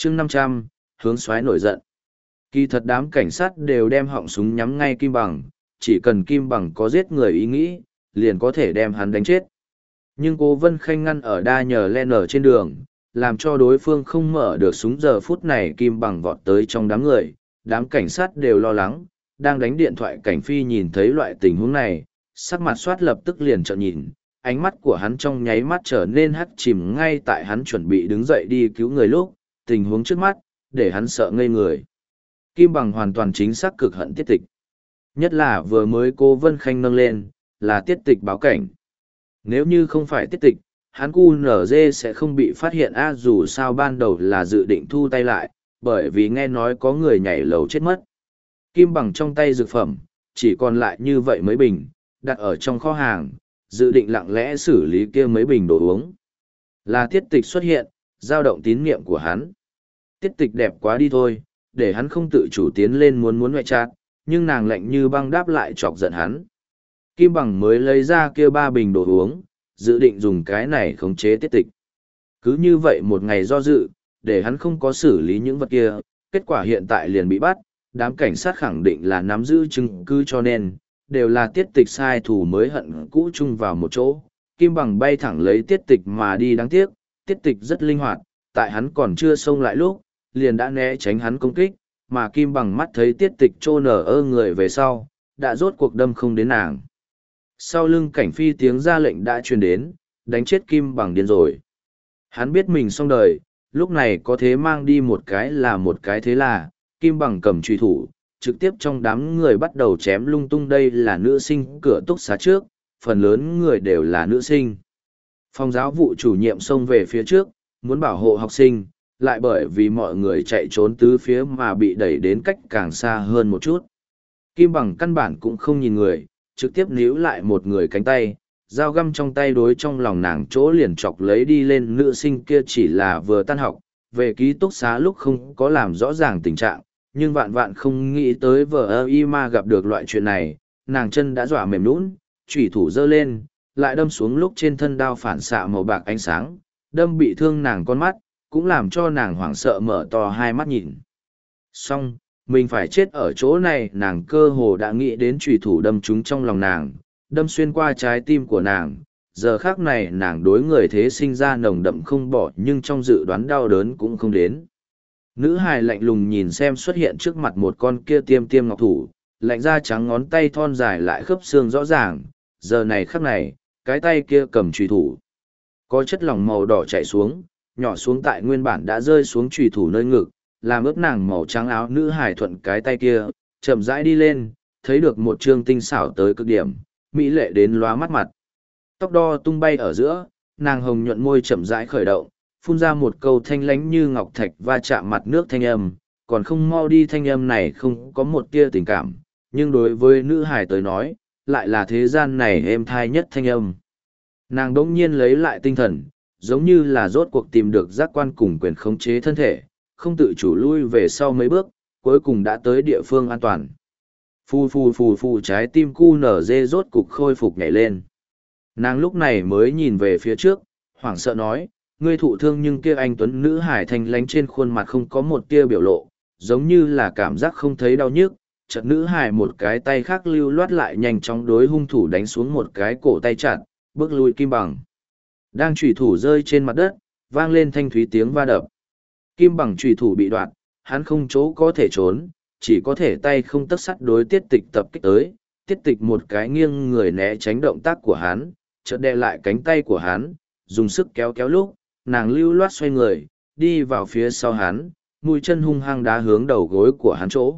chương 500, hướng xoáy nổi giận. Kỳ thật đám cảnh sát đều đem họng súng nhắm ngay Kim Bằng, chỉ cần Kim Bằng có giết người ý nghĩ, liền có thể đem hắn đánh chết. Nhưng Cố Vân Khanh ngăn ở đa nhờ len ở trên đường, làm cho đối phương không mở được súng. Giờ phút này Kim Bằng vọt tới trong đám người, đám cảnh sát đều lo lắng, đang đánh điện thoại Cảnh Phi nhìn thấy loại tình huống này, sắc mặt soát lập tức liền trợn nhìn, ánh mắt của hắn trong nháy mắt trở nên hắt chìm ngay tại hắn chuẩn bị đứng dậy đi cứu người lúc, tình huống trước mắt, để hắn sợ ngây người. Kim Bằng hoàn toàn chính xác cực hận Tiết Tịch. Nhất là vừa mới Cố Vân Khanh nâng lên, là Tiết Tịch báo cảnh. Nếu như không phải Tiết Tịch, hắn QNZ sẽ không bị phát hiện dù sao ban đầu là dự định thu tay lại, bởi vì nghe nói có người nhảy lầu chết mất. Kim Bằng trong tay dược phẩm, chỉ còn lại như vậy mấy bình, đặt ở trong kho hàng, dự định lặng lẽ xử lý kia mấy bình đồ uống. Là Tiết Tịch xuất hiện, dao động tín niệm của hắn. Tiết Tịch đẹp quá đi thôi, để hắn không tự chủ tiến lên muốn ngoại trát, nhưng nàng lạnh như băng đáp lại chọc giận hắn. Kim Bằng mới lấy ra kia 3 bình đồ uống, dự định dùng cái này khống chế Tiết Tịch. Cứ như vậy một ngày do dự, để hắn không có xử lý những vật kia, kết quả hiện tại liền bị bắt, đám cảnh sát khẳng định là nắm giữ chứng cứ cho nên, đều là Tiết Tịch sai thủ mới hận cũ chung vào một chỗ. Kim Bằng bay thẳng lấy Tiết Tịch mà đi, đáng tiếc, Tiết Tịch rất linh hoạt, tại hắn còn chưa xông lại lúc, liền đã né tránh hắn công kích, mà Kim Bằng mắt thấy Tiết Tịch trô nở người về sau, đã rốt cuộc đâm không đến nàng. Sau lưng Cảnh Phi tiếng ra lệnh đã truyền đến, đánh chết Kim Bằng điên rồi. Hắn biết mình xong đời, lúc này có thế mang đi một cái là một cái, thế là, Kim Bằng cầm truy thủ, trực tiếp trong đám người bắt đầu chém lung tung. Đây là nữ sinh cửa túc xá trước, phần lớn người đều là nữ sinh. Phòng giáo vụ chủ nhiệm xông về phía trước, muốn bảo hộ học sinh, lại bởi vì mọi người chạy trốn tứ phía mà bị đẩy đến cách càng xa hơn một chút. Kim Bằng căn bản cũng không nhìn người, trực tiếp níu lại một người cánh tay, dao găm trong tay đối trong lòng nàng chỗ liền chọc lấy đi lên. Nữ sinh kia chỉ là vừa tan học, về ký túc xá lúc không có làm rõ ràng tình trạng, nhưng vạn vạn không nghĩ tới vợ y ma gặp được loại chuyện này, nàng chân đã dọa mềm nhũn, chủy thủ giơ lên, lại đâm xuống lúc trên thân đao phản xạ màu bạc ánh sáng, đâm bị thương nàng con mắt, cũng làm cho nàng hoảng sợ mở to hai mắt nhìn. Xong, mình phải chết ở chỗ này. Nàng cơ hồ đã nghĩ đến chủy thủ đâm trúng trong lòng nàng, đâm xuyên qua trái tim của nàng. Giờ khác này nàng đối người thế sinh ra nồng đậm không bỏ, nhưng trong dự đoán đau đớn cũng không đến. Nữ hài lạnh lùng nhìn xem xuất hiện trước mặt một con kia tiêm tiêm ngọc thủ, lạnh da trắng, ngón tay thon dài lại khớp xương rõ ràng. Giờ này khắc này, cái tay kia cầm chùy thủ, có chất lỏng màu đỏ chảy xuống, nhỏ xuống tại nguyên bản đã rơi xuống chùy thủ nơi ngực, làm ướt nàng màu trắng áo. Nữ hài thuận cái tay kia chậm rãi đi lên, thấy được một trương tinh xảo tới cực điểm, mỹ lệ đến lóa mắt mặt. Tóc đo tung bay ở giữa, nàng hồng nhuận môi chậm rãi khởi động, phun ra một câu thanh lãnh như ngọc thạch va chạm mặt nước thanh âm, còn không mau đi. Thanh âm này không có một tia tình cảm, nhưng đối với nữ hài tới nói, lại là thế gian này êm thai nhất thanh âm. Nàng đỗng nhiên lấy lại tinh thần, giống như là rốt cuộc tìm được giác quan cùng quyền khống chế thân thể, không tự chủ lui về sau mấy bước, cuối cùng đã tới địa phương an toàn. Phù phù phù phù, trái tim cu nở dê rốt cục khôi phục nhảy lên. Nàng lúc này mới nhìn về phía trước, hoảng sợ nói, ngươi thụ thương. Nhưng kia anh tuấn nữ hải thanh lánh trên khuôn mặt không có một tia biểu lộ, giống như là cảm giác không thấy đau nhức. Chợt nữ hải một cái tay khác lưu loát lại nhanh chóng đối hung thủ đánh xuống một cái cổ tay chặt, bước lui Kim Bằng. Đang chủy thủ rơi trên mặt đất, vang lên thanh thúy tiếng va đập. Kim Bằng chủy thủ bị đoạt, hắn không chỗ có thể trốn, chỉ có thể tay không tấc sắt đối Tiết Tịch tập kích tới. Tiết Tịch một cái nghiêng người né tránh động tác của hắn, chợt đè lại cánh tay của hắn, dùng sức kéo kéo lúc, nàng lưu loát xoay người, đi vào phía sau hắn, mũi chân hung hăng đá hướng đầu gối của hắn chỗ.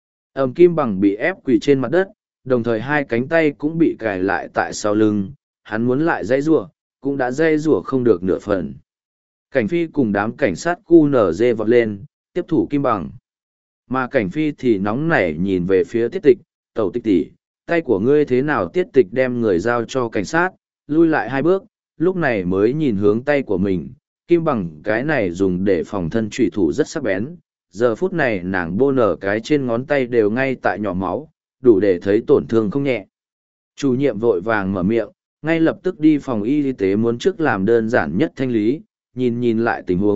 Kim Bằng bị ép quỳ trên mặt đất, đồng thời hai cánh tay cũng bị cài lại tại sau lưng, hắn muốn lại dãy rủa, cũng đã dãy rủa không được nửa phần. Cảnh Phi cùng đám cảnh sát QNZ vọt lên, tiếp thủ Kim Bằng. Mà Cảnh Phi thì nóng nảy nhìn về phía Tiết Tịch, tẩu Tịch tỷ, tay của ngươi thế nào? Tiết Tịch đem người giao cho cảnh sát, lui lại 2 bước, lúc này mới nhìn hướng tay của mình. Kim Bằng cái này dùng để phòng thân trùy thủ rất sắc bén, giờ phút này nàng bô nở cái trên ngón tay đều ngay tại nhỏ máu, đủ để thấy tổn thương không nhẹ. Chủ nhiệm vội vàng mở miệng, ngay lập tức đi phòng y tế muốn trước làm đơn giản nhất thanh lý, nhìn lại tình huống,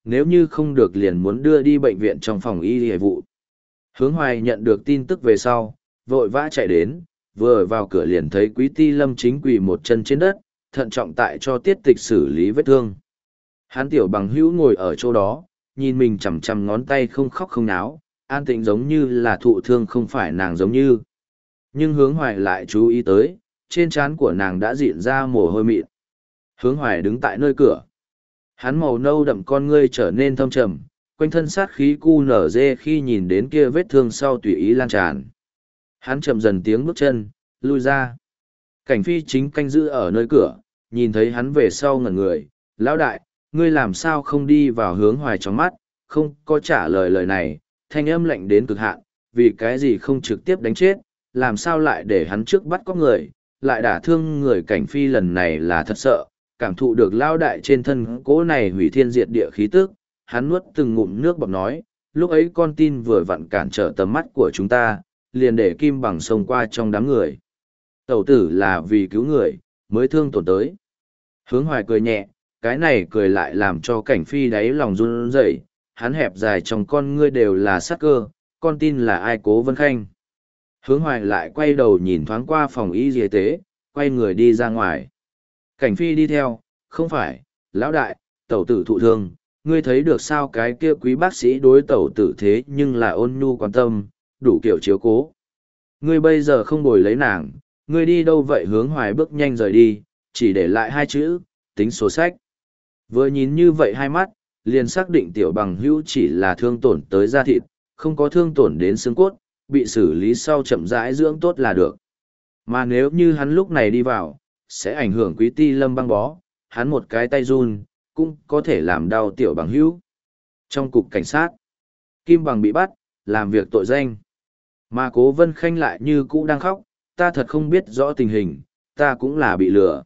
nếu như không được liền muốn đưa đi bệnh viện trong phòng y y vụ. Hướng Hoài nhận được tin tức về sau, vội vã chạy đến, vừa vào cửa liền thấy Quý Ti Lâm chính quỳ một chân trên đất, thận trọng tại cho tiết tịch xử lý vết thương. Hắn tiểu bằng hữu ngồi ở chỗ đó, nhìn mình chằm chằm ngón tay không khóc không náo, an tĩnh giống như là thụ thương không phải nàng giống như. Nhưng Hướng Hoài lại chú ý tới, trên trán của nàng đã diện ra mồ hôi mịn. Hướng Hoài đứng tại nơi cửa. Hắn màu nâu đậm con ngươi trở nên thâm trầm, quanh thân sát khí cu nở dê khi nhìn đến kia vết thương sau tùy ý lan tràn. Hắn chậm dần tiếng bước chân, lui ra. Cảnh Phi chính canh giữ ở nơi cửa, nhìn thấy hắn về sau ngẩn người. Lão đại, ngươi làm sao không đi vào Hướng Hoài trong mắt, không có trả lời lời này, thanh âm lạnh đến cực hạn, vì cái gì không trực tiếp đánh chết, làm sao lại để hắn trước bắt có người, lại đả thương người. Cảnh Phi lần này là thật sợ, cảm thụ được lao đại trên thân cỗ này hủy thiên diệt địa khí tức, hắn nuốt từng ngụm nước bọt nói, lúc ấy con tin vừa vặn cản trở tầm mắt của chúng ta, liền để Kim Bằng xông qua trong đám người. Tẩu tử là vì cứu người, mới thương tổn tới. Hướng Hoài cười nhẹ, cái này cười lại làm cho Cảnh Phi đáy lòng run rẩy, hắn hẹp dài trong con ngươi đều là sát cơ, con tin là ai? Cố Vân Khanh. Hướng Hoài lại quay đầu nhìn thoáng qua phòng y y tế, quay người đi ra ngoài. Cảnh Phi đi theo, không phải, lão đại, tẩu tử thụ thương, ngươi thấy được sao? Cái kia quý bác sĩ đối tẩu tử thế nhưng là ôn nhu quan tâm, đủ kiểu chiếu cố. Ngươi bây giờ không bồi lấy nàng, ngươi đi đâu vậy? Hướng Hoài bước nhanh rời đi, chỉ để lại hai chữ, tính sổ sách. Vừa nhìn như vậy hai mắt, liền xác định tiểu bằng hữu chỉ là thương tổn tới da thịt, không có thương tổn đến xương cốt, bị xử lý sau chậm rãi dưỡng tốt là được. Mà nếu như hắn lúc này đi vào, sẽ ảnh hưởng Quý Ti Lâm băng bó, hắn một cái tay run, cũng có thể làm đau tiểu bằng hữu. Trong cục cảnh sát, Kim Bằng bị bắt, làm việc tội danh. Mà Cố Vân Khanh lại như cũ đang khóc, ta thật không biết rõ tình hình, ta cũng là bị lừa.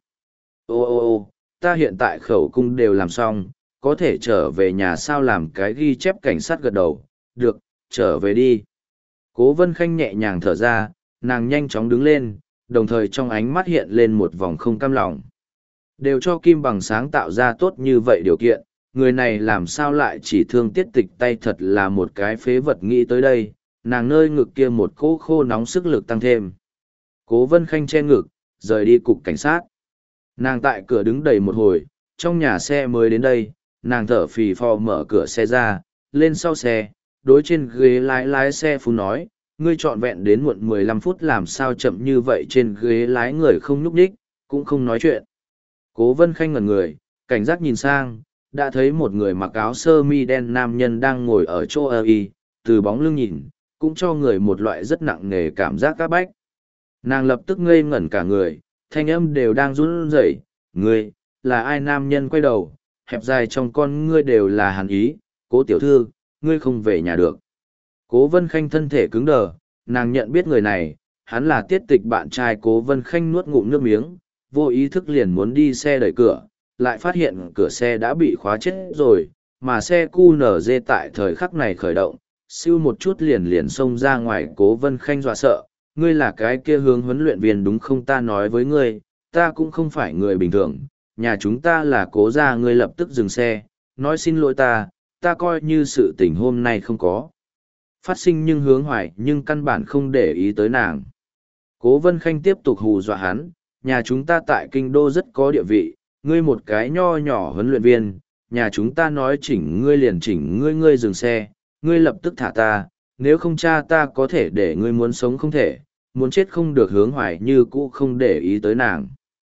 Ô, ta hiện tại khẩu cung đều làm xong, có thể trở về nhà sao? Làm cái ghi chép cảnh sát gật đầu, được, trở về đi. Cố Vân Khanh nhẹ nhàng thở ra, nàng nhanh chóng đứng lên, đồng thời trong ánh mắt hiện lên một vòng không cam lòng. Đều cho Kim Bằng sáng tạo ra tốt như vậy điều kiện, người này làm sao lại chỉ thương tiết tịch tay? Thật là một cái phế vật. Nghĩ tới đây, nàng nơi ngực kia một cỗ khô nóng sức lực tăng thêm. Cố Vân Khanh che ngực, rời đi cục cảnh sát. Nàng tại cửa đứng đầy một hồi, trong nhà xe mới đến đây, nàng thở phì phò mở cửa xe ra, lên sau xe, đối trên ghế lái xe phú nói, ngươi trọn vẹn đến muộn 15 phút làm sao chậm như vậy? Trên ghế lái người không nhúc nhích, cũng không nói chuyện. Cố Vân Khanh ngẩn người, cảnh giác nhìn sang, đã thấy một người mặc áo sơ mi đen nam nhân đang ngồi ở chỗ y, từ bóng lưng nhìn, cũng cho người một loại rất nặng nề cảm giác các bách. Nàng lập tức ngây ngẩn cả người, thanh âm đều đang run rẩy. Ngươi, là ai? Nam nhân quay đầu, hẹp dài trong con ngươi đều là hàn ý. Cố tiểu thư, ngươi không về nhà được. Cố Vân Khanh thân thể cứng đờ, nàng nhận biết người này, hắn là tiết tịch bạn trai. Cố Vân Khanh nuốt ngụm nước miếng, vô ý thức liền muốn đi xe đẩy cửa, lại phát hiện cửa xe đã bị khóa chết rồi, mà xe QNZ tại thời khắc này khởi động, siêu một chút liền xông ra ngoài. Cố Vân Khanh dọa sợ, ngươi là cái kia Hướng huấn luyện viên đúng không? Ta nói với ngươi, ta cũng không phải người bình thường, nhà chúng ta là Cố gia. Ngươi lập tức dừng xe, nói xin lỗi ta coi như sự tình hôm nay không có phát sinh. Nhưng Hướng Hoài nhưng căn bản không để ý tới nàng. Cố Vân Khanh tiếp tục hù dọa hắn, nhà chúng ta tại kinh đô rất có địa vị, ngươi một cái nho nhỏ huấn luyện viên, nhà chúng ta nói chỉnh ngươi liền chỉnh ngươi. Ngươi dừng xe, ngươi lập tức thả ta, nếu không cha ta có thể để ngươi muốn sống không thể, muốn chết không được. Hướng Hoài như cũ không để ý tới nàng.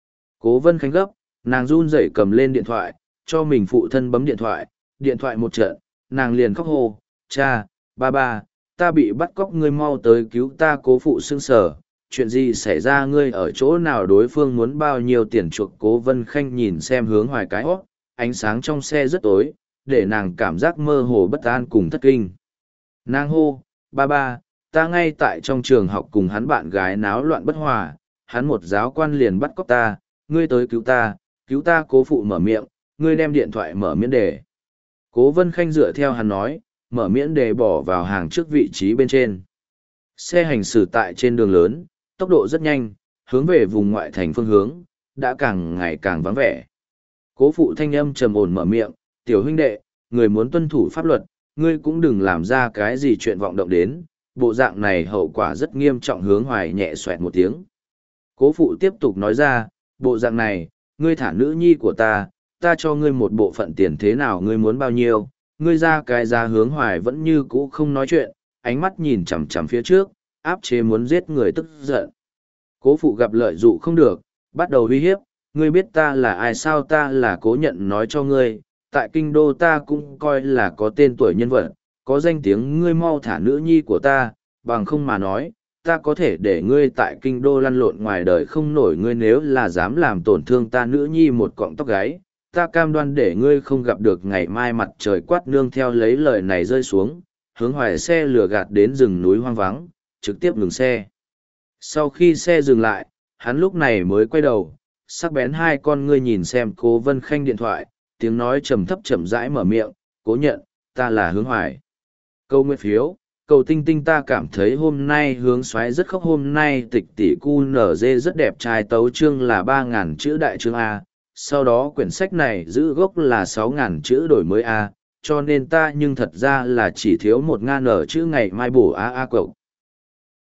Cố Vân Khanh gấp, nàng run rẩy cầm lên điện thoại, cho mình phụ thân bấm điện thoại một trận, nàng liền khóc hô, cha, ba, ta bị bắt cóc, ngươi mau tới cứu ta. Cố phụ sững sờ, chuyện gì xảy ra? Ngươi ở chỗ nào? Đối phương muốn bao nhiêu tiền chuộc? Cố Vân Khanh nhìn xem Hướng Hoài cái hót, ánh sáng trong xe rất tối, để nàng cảm giác mơ hồ bất an cùng thất kinh. Nàng hô, ba, ta ngay tại trong trường học cùng hắn bạn gái náo loạn bất hòa, hắn một giáo quan liền bắt cóc ta, ngươi tới cứu ta. Cố phụ mở miệng, ngươi đem điện thoại mở miễn đề. Cố Vân Khanh dựa theo hắn nói, mở miễn đề bỏ vào hàng trước vị trí bên trên. Xe hành xử tại trên đường lớn, tốc độ rất nhanh, hướng về vùng ngoại thành phương hướng, đã càng ngày càng vắng vẻ. Cố phụ thanh âm trầm ổn mở miệng, tiểu huynh đệ, người muốn tuân thủ pháp luật, ngươi cũng đừng làm ra cái gì chuyện vọng động đến, bộ dạng này hậu quả rất nghiêm trọng. Hướng Hoài nhẹ xoẹt một tiếng. Cố phụ tiếp tục nói ra, bộ dạng này, ngươi thả nữ nhi của ta cho ngươi một bộ phận tiền thế nào ngươi muốn bao nhiêu, ngươi ra cái giá. Hướng Hoài vẫn như cũ không nói chuyện, ánh mắt nhìn chằm chằm phía trước, áp chế muốn giết người tức giận. Cố phụ gặp lợi dụ không được, bắt đầu uy hiếp, ngươi biết ta là ai sao? Ta là Cố Nhận nói cho ngươi, tại kinh đô ta cũng coi là có tên tuổi nhân vật, có danh tiếng, ngươi mau thả nữ nhi của ta, bằng không mà nói, ta có thể để ngươi tại kinh đô lăn lộn ngoài đời không nổi. Ngươi nếu là dám làm tổn thương ta nữ nhi một cọng tóc gáy, ta cam đoan để ngươi không gặp được ngày mai mặt trời. Quát nương theo lấy lời này rơi xuống, Hướng Hoài xe lừa gạt đến rừng núi hoang vắng, trực tiếp ngừng xe. Sau khi xe dừng lại, hắn lúc này mới quay đầu, sắc bén hai con ngươi nhìn xem Cố Vân Khanh điện thoại, tiếng nói trầm thấp chậm rãi mở miệng, Cố Nhận, ta là Hướng Hoài. Câu nguyện phiếu, cầu tinh tinh. Ta cảm thấy hôm nay Hướng Soái rất khóc. Hôm nay tịch tỷ cu nở dê rất đẹp trai. Tấu chương là 3.000 chữ đại chương A, sau đó quyển sách này giữ gốc là 6.000 chữ đổi mới A, cho nên ta nhưng thật ra là chỉ thiếu 1.000 chữ ngày mai bổ A A cậu.